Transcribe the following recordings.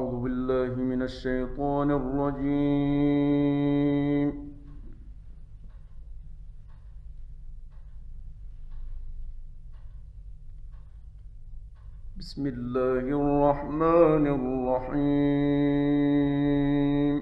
أعوذ بالله من الشيطان الرجيم. بسم الله الرحمن الرحيم.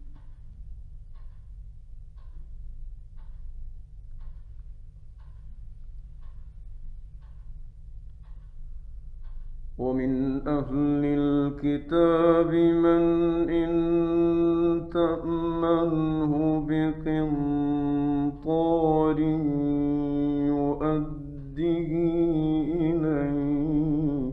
ومن أهل الكتاب من إن تأمنه بقنطار يؤده إليك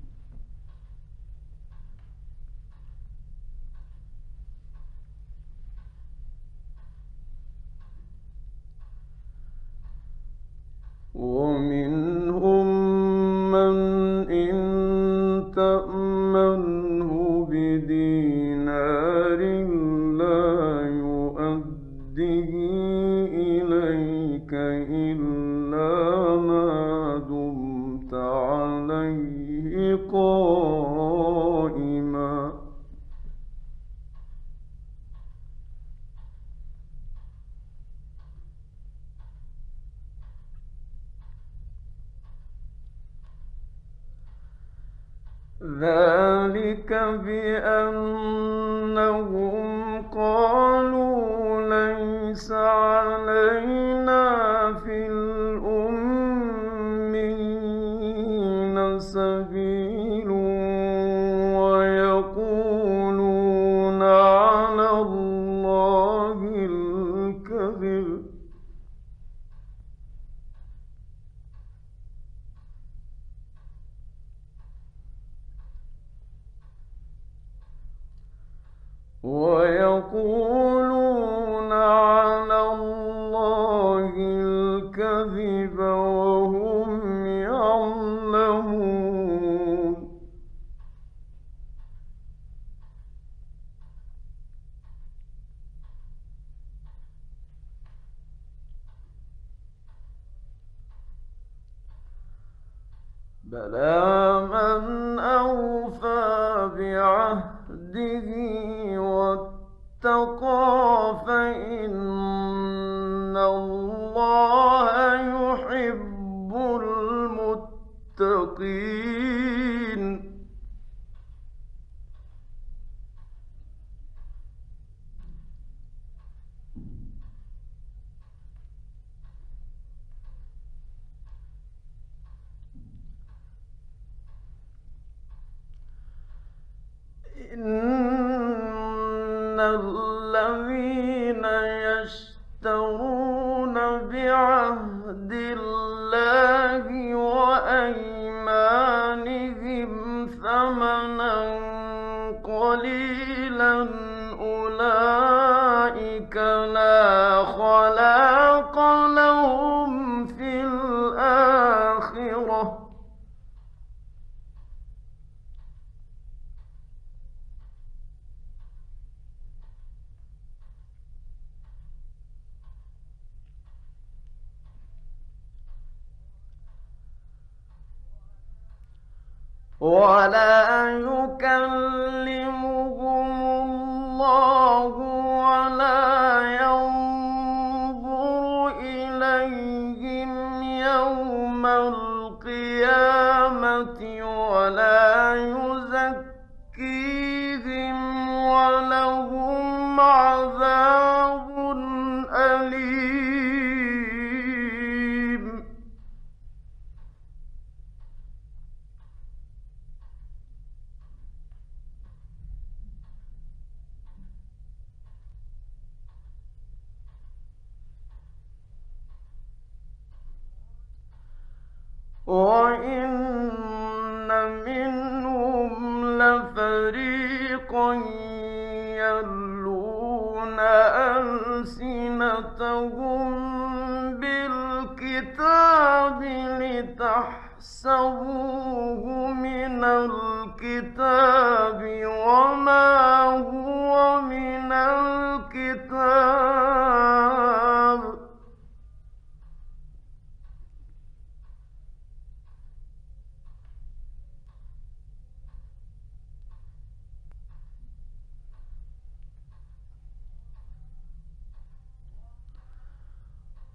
ومنهم من إن تأمنه بدينار لا يؤده إليك إلا ما دمت عليه قائما. ذلك بأنهم قالوا ليس علينا في الأمين سبيل ويقولون على الله الكذب. ويقولون على الله الكذب وهم يعلمون. بلى من أوفى بعهده واتقى فإن الله يحب المتقين. إن الذين يشترون بعهد الله وأيمانهم ثمنا قليلا أولئك لا خلاق لهم في الآخرة ولا يكلمهم الله ولا ينظر إليهم يوم القيامة ولا يزكيهم ولهم عذاب أليم. وإن منهم لفريقا يلون ألسنتهم بالكتاب لتحسبوه من الكتاب وما هو من الكتاب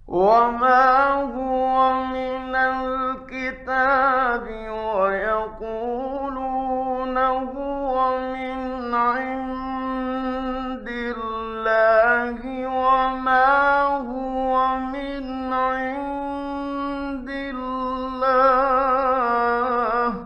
وما هو من الكتاب ويقولون هو من عند الله وما هو من عند الله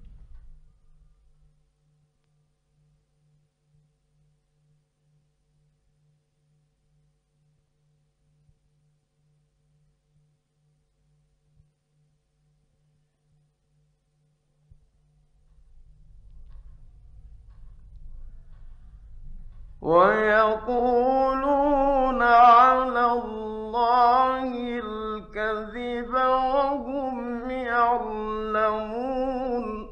ويقولون على الله الكذب وهم يعلمون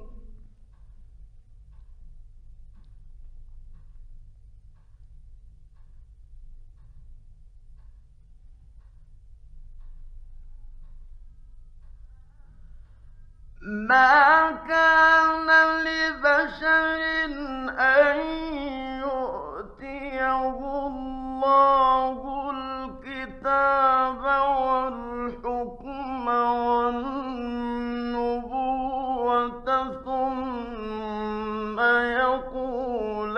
ما كان لبشر أن يؤتيه الله الكتاب والحكم والنبوة ثم يقول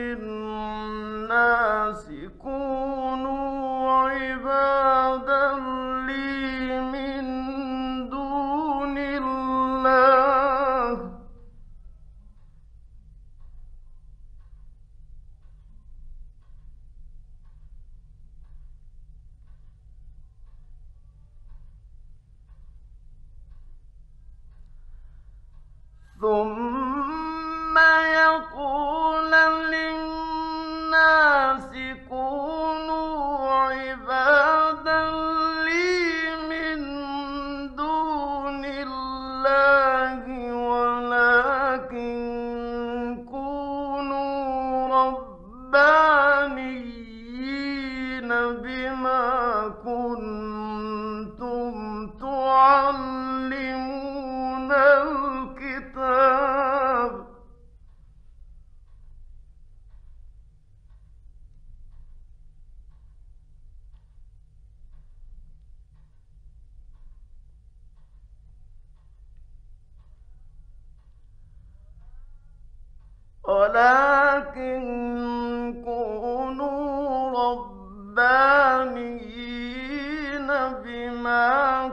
للناس كونوا عبادا لي من دون الله ثم يقول للناس كونوا عبادا لي من دون الله ولكن كونوا ربانيين بما كنتم تعلمون الكتاب ولكن كونوا ربانيين بما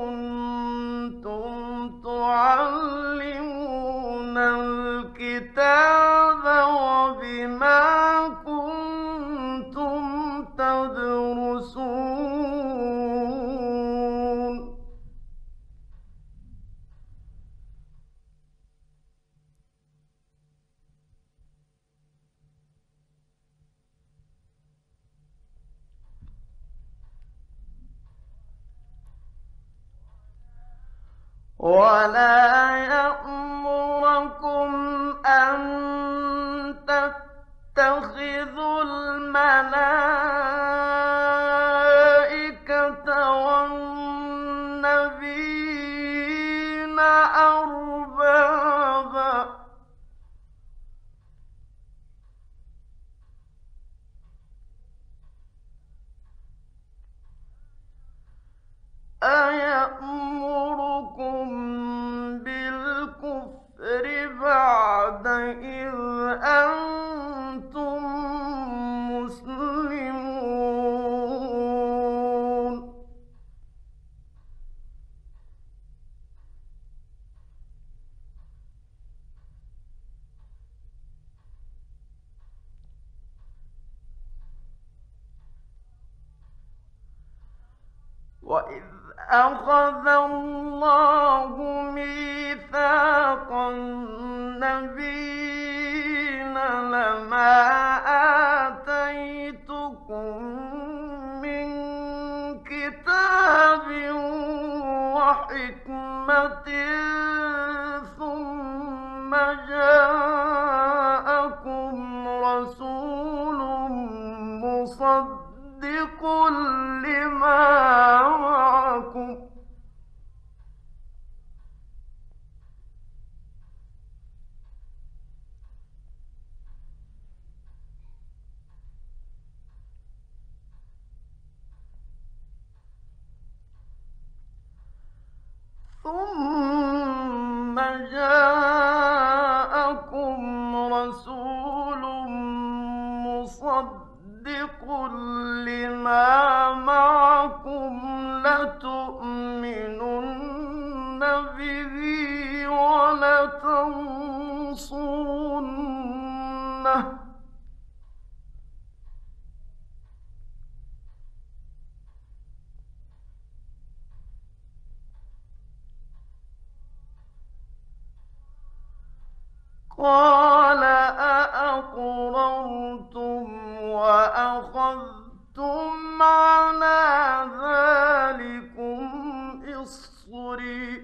كنتم تعلمون الكتاب وبما كنتم تدرسون ولا يأمركم أن تتخذوا الملائكة والنبيين أربابا أيأمركم بالكفر بعد إذ أنتم مسلمون وإذ أخذ الله ميثاق النبيين لما آتيتكم من كتاب وحكمة ثم جاءكم رسول مصدق لما معكم رسول مصدق لما معكم لتؤمنن به ولتنصرنه قال أأقررتم وأخذتم على ذلكم إصري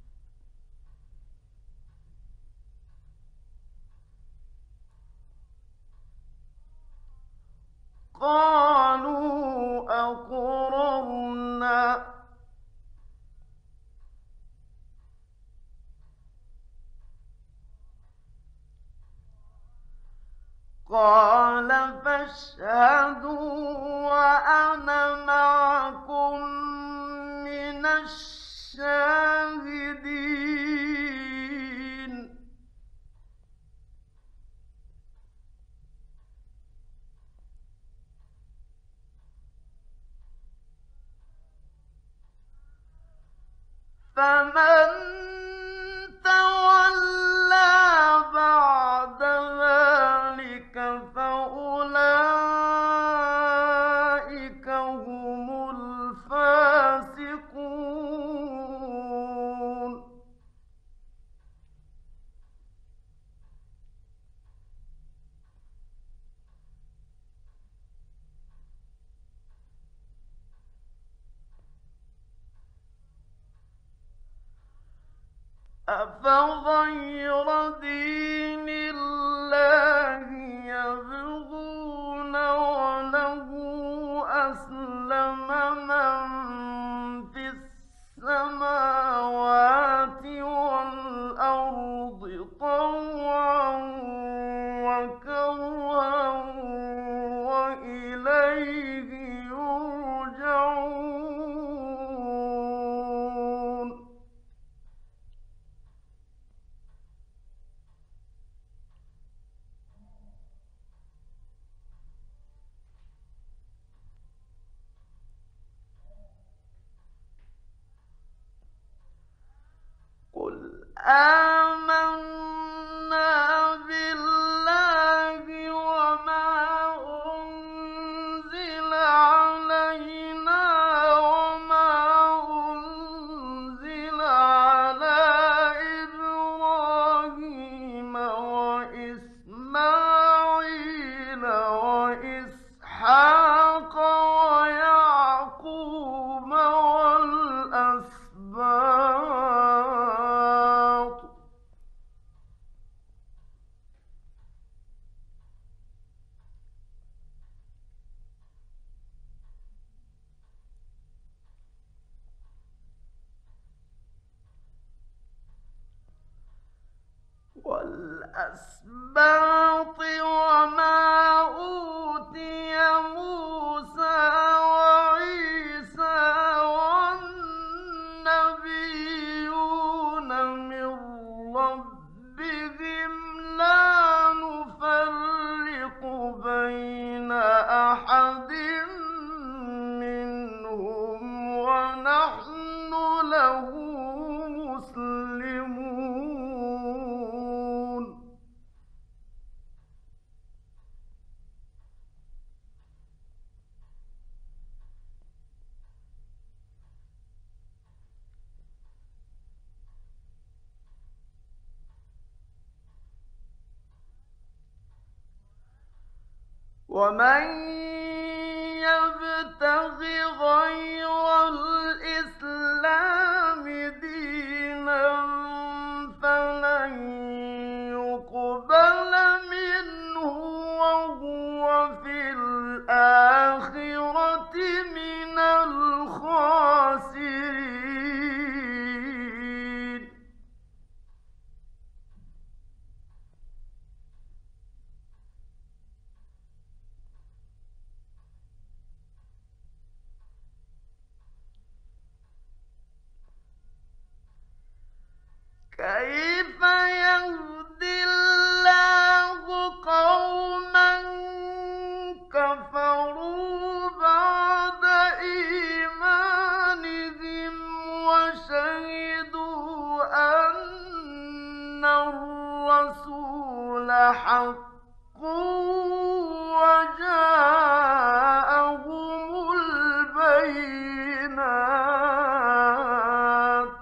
قالوا أقررنا قال فاشهدوا وأنا معكم من الشاهدين فمن تولى بعد ذلك فأولئك هم الفاسقون أفغير دين الله يبغون وله أسلم من في السماوات والأرض طوعا وكرها وإليه يرجعون قل آمنا بالله وما أنزل علينا وما أنزل على إبراهيم وإسماعيل وإسحاق ويعقوب والأسباط وما أوتي موسى وعيسى والنبيون من ربهم لا نفرق بين أحد منهم ونحن له مسلمون ومن يبتغ غير الإسلام دينا فلن يقبل منه وهو في الآخرة من الخاسرين وجاءهم البينات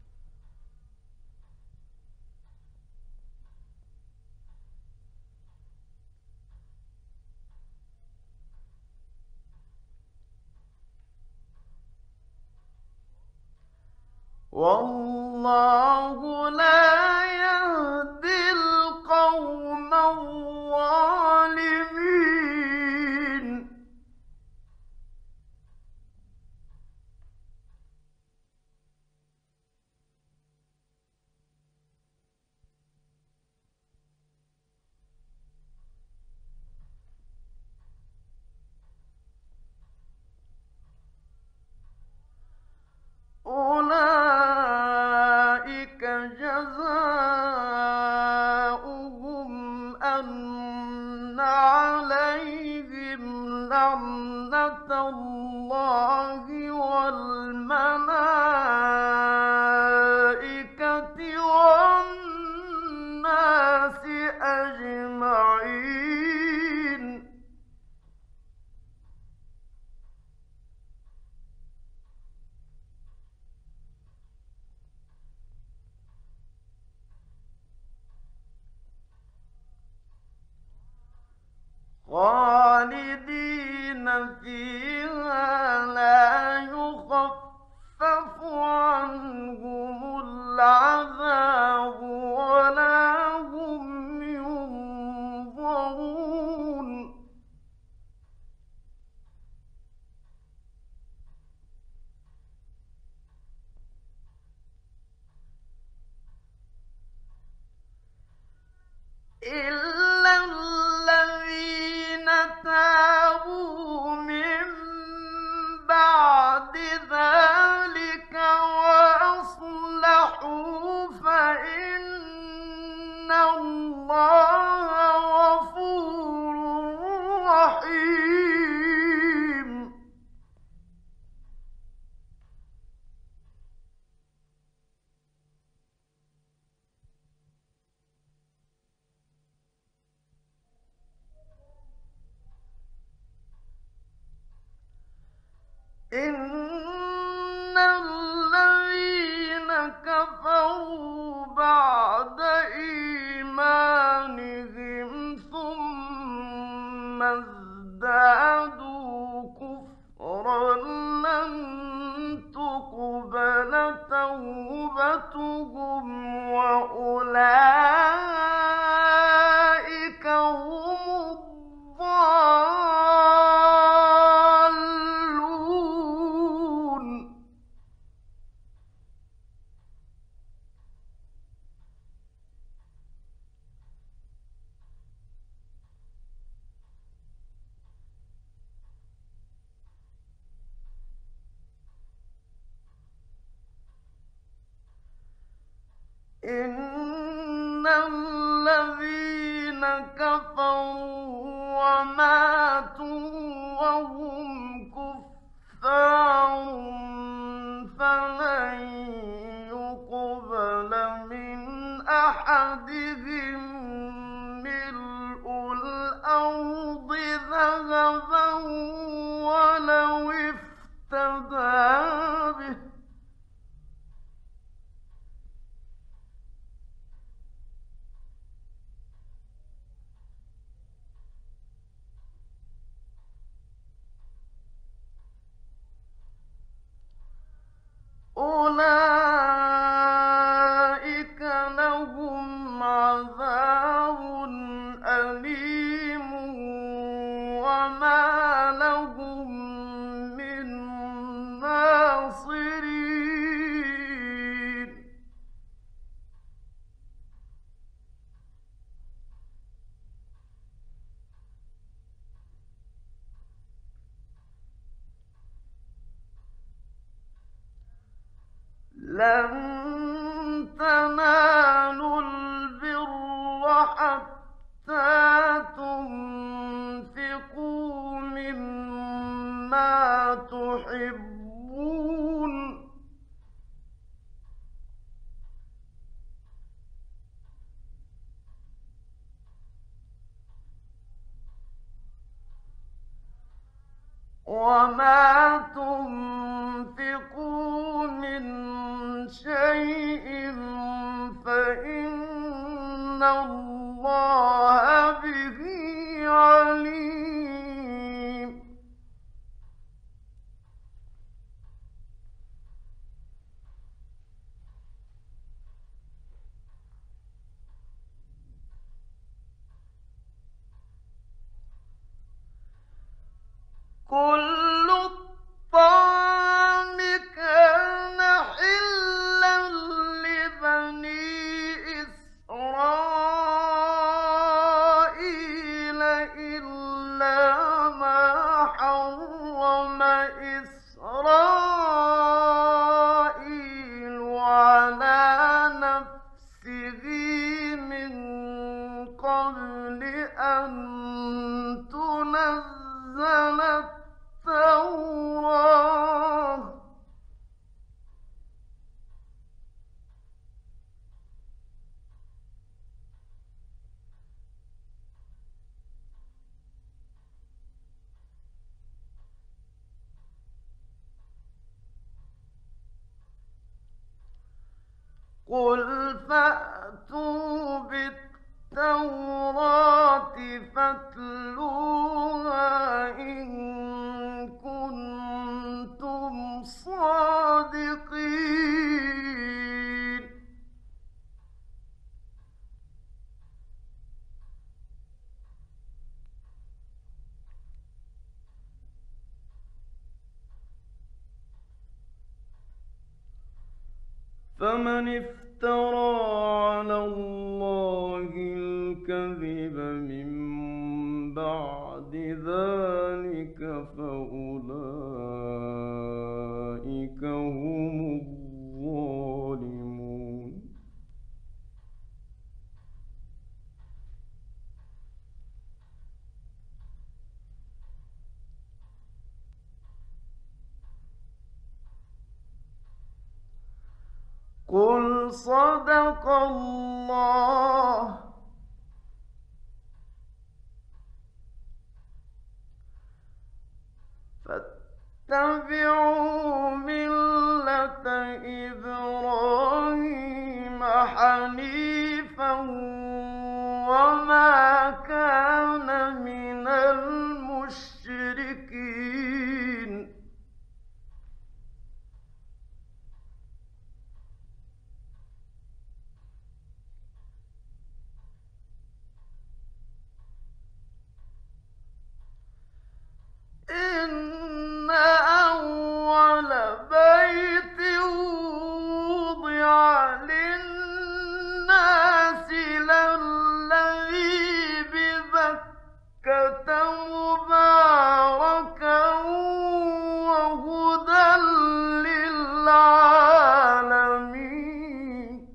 والله لا يهدي القوم الظالمين أولئك جزاؤهم أن عليهم لعنة الله والملائكة والناس أجمعين خالدين فيها لا يخفف عنهم العذاب ولا هم ينظرون إلا الذين تابوا من بعد ذلك وأصلحوا فإن الله غفور رحيم إن الذين كفروا بعد إيمانهم ثم ازدادوا كفرا لن تقبل توبتهم وأولئك هم الضالون إن الذين كفروا وماتوا وهم كفار فلن يقبل من أحدهم ملء الأرض ذهبا ولو افتدى به أولئك لهم عذاب أليم وما لهم من ناصرين لن تنالوا البر حتى تنفقوا مما تحبون وما تنفقوا من شيء فإن الله به عليم. كل الطعام كان حلا لبني إسرائيل إلا ما حرم إسرائيل على نفسه من قبل أن تنزل التوراة. قل فأتوا بالتوراة فاتلوها إن كنتم صادقين. فمن افترى على الله الكذب من بعد ذلك فأولئك هم الظالمون. قل صدق الله. فاتبعوا ملة إبراهيم حنيفا وما كان من المشركين. إن أول بيت وضع للناس للذي ببكة مباركا وهدى للعالمين.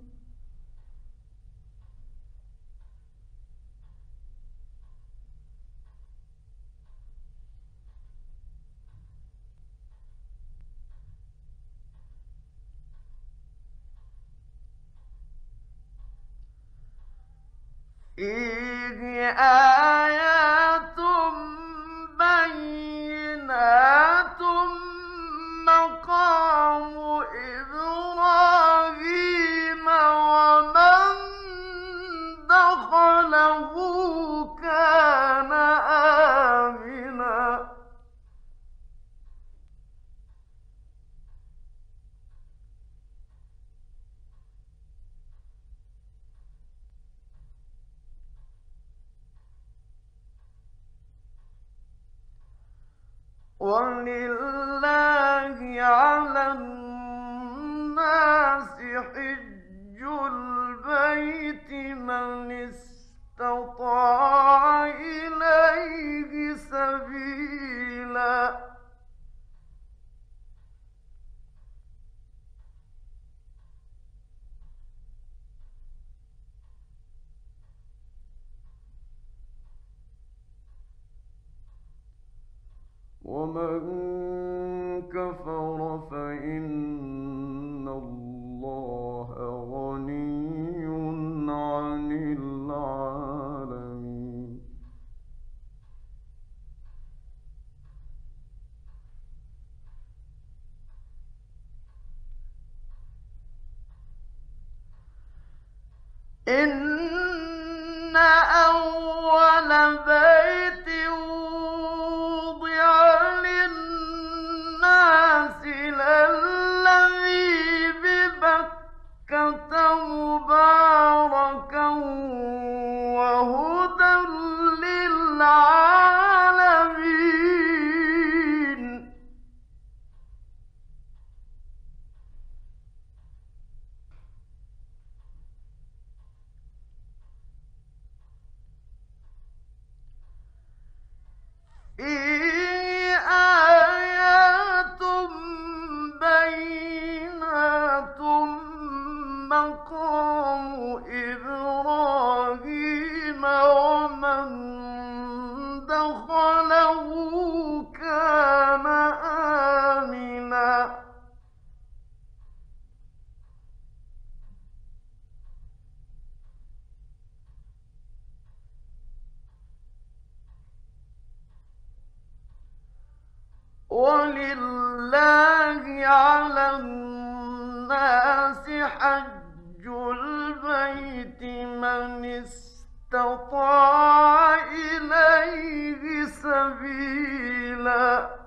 فيه آيات بينات مقام إبراهيم ومن دخله كان آمنا. ولله على الناس حج البيت من استطاع إليه سبيلا. ومن كفر فإن الله غني عن العالمين. إن أول بيت وضع للناس للذي ببكة مباركا وهدى للعالمين. فيه آيات بينات مقام إبراهيم ومن دخله كان آمنا. ولله على الناس حج البيت من استطاع إليه سبيلا.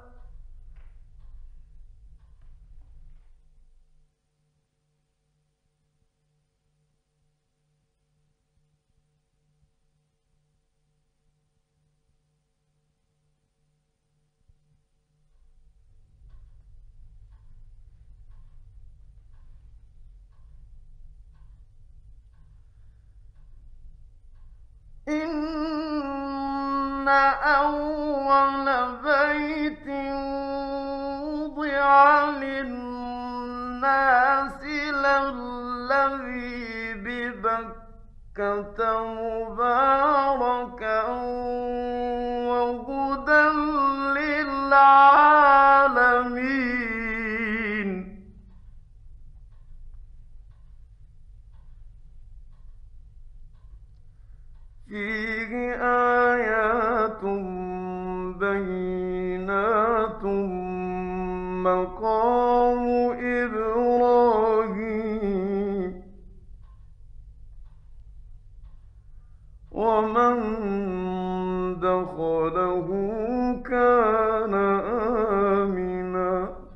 إن أول بيت وضع للناس للذي ببكة مباركا وهدى للعالمين. فيه آيات بينات مقام إبراهيم ومن دخله كان آمنا.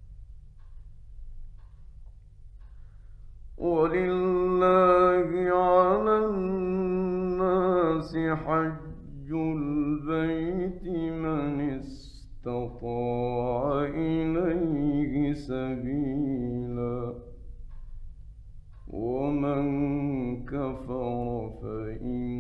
ولله على الناس حج البيت من استطاع إليه سبيلا ومن كفر فإن